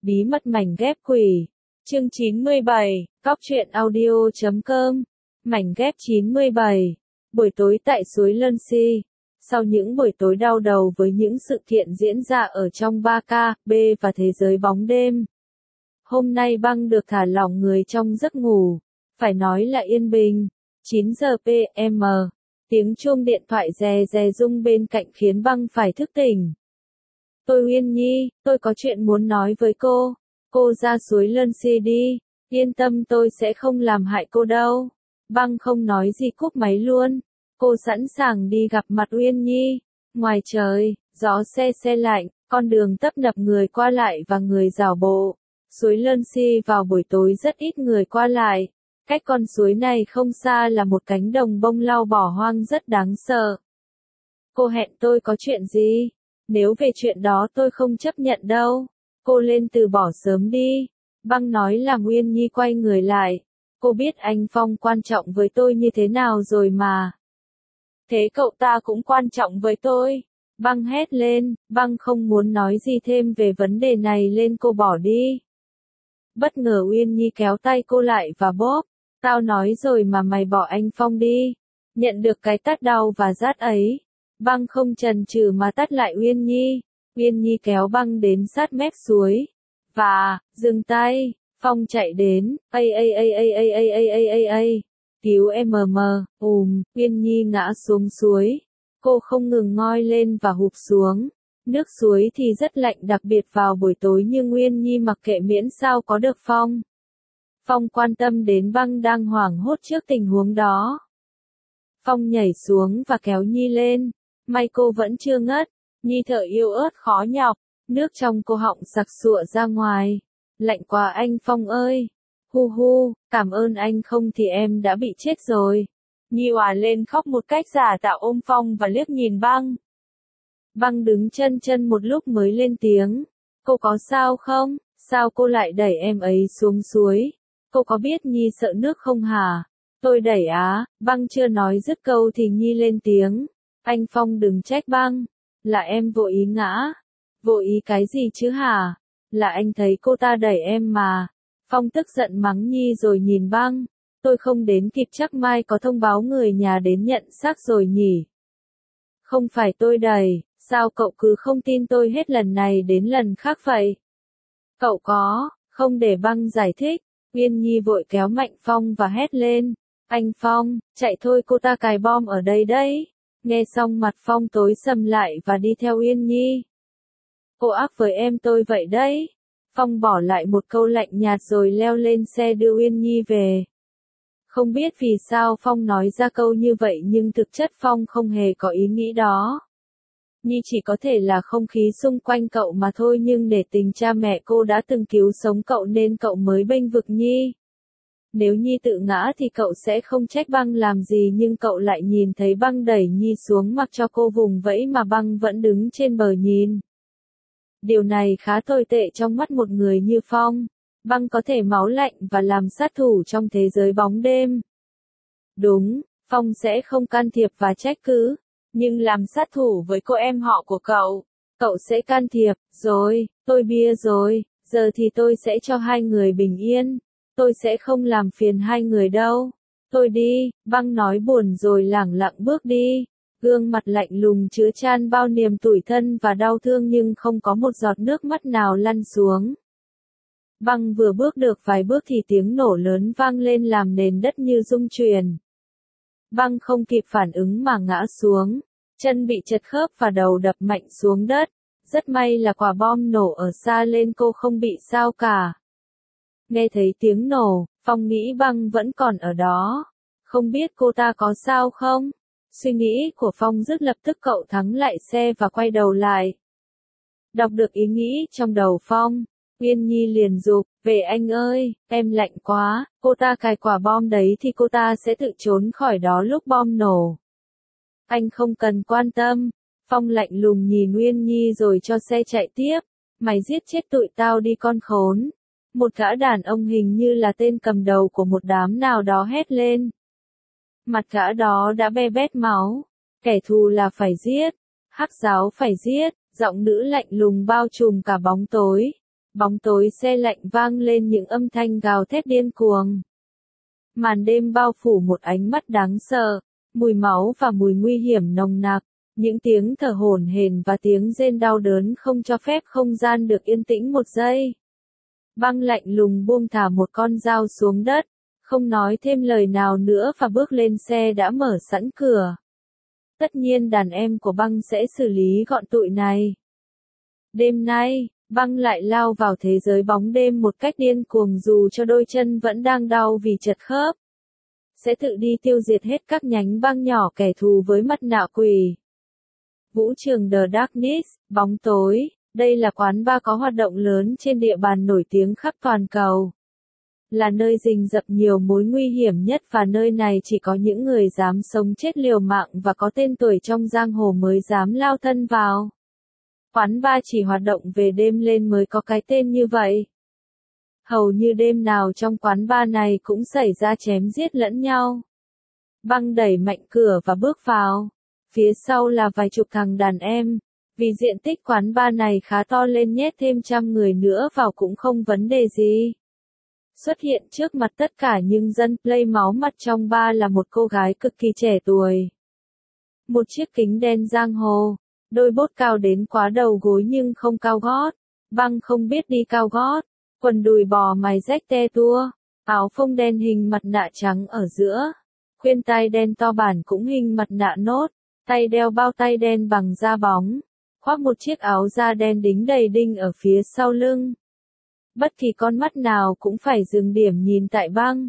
Bí mật mảnh ghép quỷ. Chương 97, Cóc truyện audio.com. Mảnh ghép 97. Buổi tối tại suối Lân Si. Sau những buổi tối đau đầu với những sự kiện diễn ra ở trong 3K, B và thế giới bóng đêm, hôm nay Băng được thả lỏng người trong giấc ngủ. Phải nói là yên bình. 9 giờ PM. Tiếng chuông điện thoại rè rè rung bên cạnh khiến Băng phải thức tỉnh. Tôi Uyên Nhi, tôi có chuyện muốn nói với cô. Cô ra suối Lân Si đi. Yên tâm, tôi sẽ không làm hại cô đâu. Băng không nói gì cúp máy luôn. Cô sẵn sàng đi gặp mặt Uyên Nhi. Ngoài trời, gió se lạnh, con đường tấp nập người qua lại và người dạo bộ. Suối Lân Si vào buổi tối rất ít người qua lại. Cách con suối này không xa là một cánh đồng bông lau bỏ hoang rất đáng sợ. Cô hẹn tôi có chuyện gì? Nếu về chuyện đó tôi không chấp nhận đâu. Cô lên từ bỏ sớm đi. Băng nói làm Uyên Nhi quay người lại. Cô biết anh Phong quan trọng với tôi như thế nào rồi mà. Thế cậu ta cũng quan trọng với tôi. Băng hét lên, Băng không muốn nói gì thêm về vấn đề này nên cô bỏ đi. Bất ngờ Uyên Nhi kéo tay cô lại và bóp. Tao nói rồi mà mày bỏ anh Phong đi. Nhận được cái tát đau và rát ấy, Băng không chần chừ mà tát lại Uyên Nhi. Uyên Nhi kéo Băng đến sát mép suối. Và, dừng tay, Phong chạy đến, cứu em. Uyên Nhi ngã xuống suối. Cô không ngừng ngoi lên và hụp xuống. Nước suối thì rất lạnh đặc biệt vào buổi tối nhưng Uyên Nhi mặc kệ miễn sao có được Phong. Phong quan tâm đến Băng đang hoảng hốt trước tình huống đó. Phong nhảy xuống và kéo Nhi lên. May cô vẫn chưa ngất. Nhi thở yếu ớt khó nhọc. Nước trong cổ họng sặc sụa ra ngoài. Lạnh quá anh Phong ơi. Hu, cảm ơn anh không thì em đã bị chết rồi. Nhi òa lên khóc một cách giả tạo ôm Phong và liếc nhìn Băng. Băng đứng chân một lúc mới lên tiếng. Cô có sao không? Sao cô lại đẩy em ấy xuống suối? Cô có biết Nhi sợ nước không hả? Tôi đẩy á. Băng chưa nói dứt câu thì Nhi lên tiếng. Anh Phong đừng trách Băng. Là em vô ý ngã. Vô ý cái gì chứ hả? Là anh thấy cô ta đẩy em mà. Phong tức giận mắng Nhi rồi nhìn Băng. Tôi không đến kịp chắc mai có thông báo người nhà đến nhận xác rồi nhỉ? Không phải tôi đẩy, sao cậu cứ không tin tôi hết lần này đến lần khác vậy? Cậu có, không để Băng giải thích. Uyên Nhi vội kéo mạnh Phong và hét lên. Anh Phong, chạy thôi cô ta cài bom ở đây đấy. Nghe xong mặt Phong tối sầm lại và đi theo Uyên Nhi. Cô ác với em tôi vậy đấy. Phong bỏ lại một câu lạnh nhạt rồi leo lên xe đưa Uyên Nhi về. Không biết vì sao Phong nói ra câu như vậy nhưng thực chất Phong không hề có ý nghĩ đó. Nhi chỉ có thể là không khí xung quanh cậu mà thôi nhưng để tình cha mẹ cô đã từng cứu sống cậu nên cậu mới bênh vực Nhi. Nếu Nhi tự ngã thì cậu sẽ không trách Băng làm gì nhưng cậu lại nhìn thấy Băng đẩy Nhi xuống mặc cho cô vùng vẫy mà Băng vẫn đứng trên bờ nhìn. Điều này khá tồi tệ trong mắt một người như Phong. Băng có thể máu lạnh và làm sát thủ trong thế giới bóng đêm. Đúng, Phong sẽ không can thiệp và trách cứ. Nhưng làm sát thủ với cô em họ của cậu sẽ can thiệp. Rồi, tôi bia rồi, giờ thì tôi sẽ cho hai người bình yên. Tôi sẽ không làm phiền hai người đâu. Tôi đi, Băng nói buồn rồi lẳng lặng bước đi. Gương mặt lạnh lùng chứa chan bao niềm tủi thân và đau thương nhưng không có một giọt nước mắt nào lăn xuống. Băng vừa bước được vài bước thì tiếng nổ lớn vang lên làm nền đất như rung chuyển. Băng không kịp phản ứng mà ngã xuống, chân bị trật khớp và đầu đập mạnh xuống đất. Rất may là quả bom nổ ở xa nên cô không bị sao cả. Nghe thấy tiếng nổ, Phong nghĩ Băng vẫn còn ở đó. Không biết cô ta có sao không? Suy nghĩ của Phong dứt lập tức cậu thắng lại xe và quay đầu lại. Đọc được ý nghĩ trong đầu Phong, Uyên Nhi liền giục, về anh ơi, em lạnh quá, cô ta cài quả bom đấy thì cô ta sẽ tự trốn khỏi đó lúc bom nổ. Anh không cần quan tâm. Phong lạnh lùng nhìn Uyên Nhi rồi cho xe chạy tiếp. Mày giết chết tụi tao đi con khốn. Một gã đàn ông hình như là tên cầm đầu của một đám nào đó hét lên. Mặt gã đó đã be bét máu. Kẻ thù là phải giết. Hắc giáo phải giết. Giọng nữ lạnh lùng bao trùm cả bóng tối. Bóng tối se lạnh vang lên những âm thanh gào thét điên cuồng. Màn đêm bao phủ một ánh mắt đáng sợ, mùi máu và mùi nguy hiểm nồng nặc, những tiếng thở hổn hển và tiếng rên đau đớn không cho phép không gian được yên tĩnh một giây. Băng lạnh lùng buông thả một con dao xuống đất, không nói thêm lời nào nữa và bước lên xe đã mở sẵn cửa. Tất nhiên đàn em của băng sẽ xử lý gọn tụi này. Đêm nay, băng lại lao vào thế giới bóng đêm một cách điên cuồng dù cho đôi chân vẫn đang đau vì chật khớp. Sẽ tự đi tiêu diệt hết các nhánh băng nhỏ kẻ thù với mặt nạ quỷ. Vũ trường The Darkness, bóng tối, đây là quán bar có hoạt động lớn trên địa bàn nổi tiếng khắp toàn cầu. Là nơi rình rập nhiều mối nguy hiểm nhất và nơi này chỉ có những người dám sống chết liều mạng và có tên tuổi trong giang hồ mới dám lao thân vào. Quán bar chỉ hoạt động về đêm lên mới có cái tên như vậy. Hầu như đêm nào trong quán bar này cũng xảy ra chém giết lẫn nhau. Băng đẩy mạnh cửa và bước vào. Phía sau là vài chục thằng đàn em. Vì diện tích quán bar này khá to lên nhét thêm 100 người nữa vào cũng không vấn đề gì. Xuất hiện trước mặt tất cả những dân play máu mặt trong bar là một cô gái cực kỳ trẻ tuổi. Một chiếc kính đen giang hồ, đôi bốt cao đến quá đầu gối nhưng không cao gót. Băng không biết đi cao gót, quần đùi bò mày rách te tua, áo phông đen hình mặt nạ trắng ở giữa, khuyên tai đen to bản cũng hình mặt nạ nốt, tay đeo bao tay đen bằng da bóng, khoác một chiếc áo da đen đính đầy đinh ở phía sau lưng. Bất kỳ con mắt nào cũng phải dừng điểm nhìn tại băng.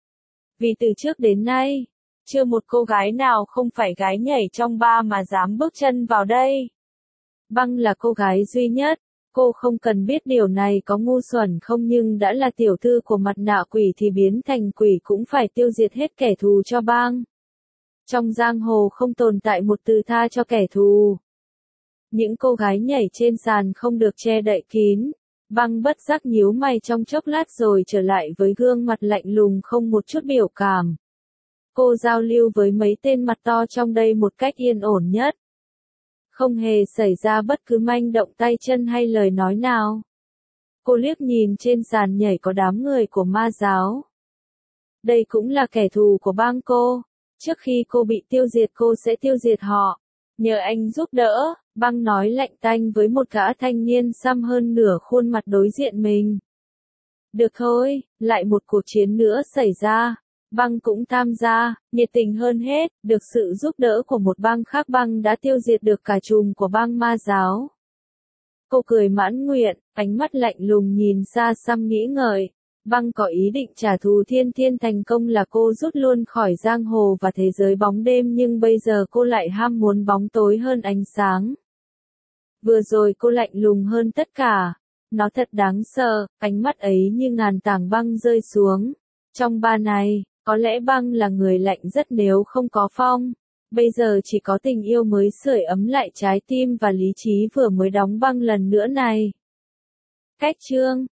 Vì từ trước đến nay, chưa một cô gái nào không phải gái nhảy trong bar mà dám bước chân vào đây. Băng là cô gái duy nhất, cô không cần biết điều này có ngu xuẩn không nhưng đã là tiểu thư của mặt nạ quỷ thì biến thành quỷ cũng phải tiêu diệt hết kẻ thù cho băng. Trong giang hồ không tồn tại một từ tha cho kẻ thù. Những cô gái nhảy trên sàn không được che đậy kín. Băng bất giác nhíu mày trong chốc lát rồi trở lại với gương mặt lạnh lùng không một chút biểu cảm. Cô giao lưu với mấy tên mặt to trong đây một cách yên ổn nhất. Không hề xảy ra bất cứ manh động tay chân hay lời nói nào. Cô liếc nhìn trên sàn nhảy có đám người của ma giáo. Đây cũng là kẻ thù của bang cô. Trước khi cô bị tiêu diệt cô sẽ tiêu diệt họ. Nhờ anh giúp đỡ, băng nói lạnh tanh với một gã thanh niên xăm hơn nửa khuôn mặt đối diện mình. Được thôi, lại một cuộc chiến nữa xảy ra. Băng cũng tham gia, nhiệt tình hơn hết, được sự giúp đỡ của một băng khác băng đã tiêu diệt được cả chùm của băng ma giáo. Cô cười mãn nguyện, ánh mắt lạnh lùng nhìn xa xăm nghĩ ngợi. Băng có ý định trả thù Thiên Thiên thành công là cô rút luôn khỏi giang hồ và thế giới bóng đêm nhưng bây giờ cô lại ham muốn bóng tối hơn ánh sáng. Vừa rồi cô lạnh lùng hơn tất cả. Nó thật đáng sợ, ánh mắt ấy như ngàn tảng băng rơi xuống. Trong bar này, có lẽ băng là người lạnh rất nếu không có phong. Bây giờ chỉ có tình yêu mới sưởi ấm lại trái tim và lý trí vừa mới đóng băng lần nữa này. Cách chương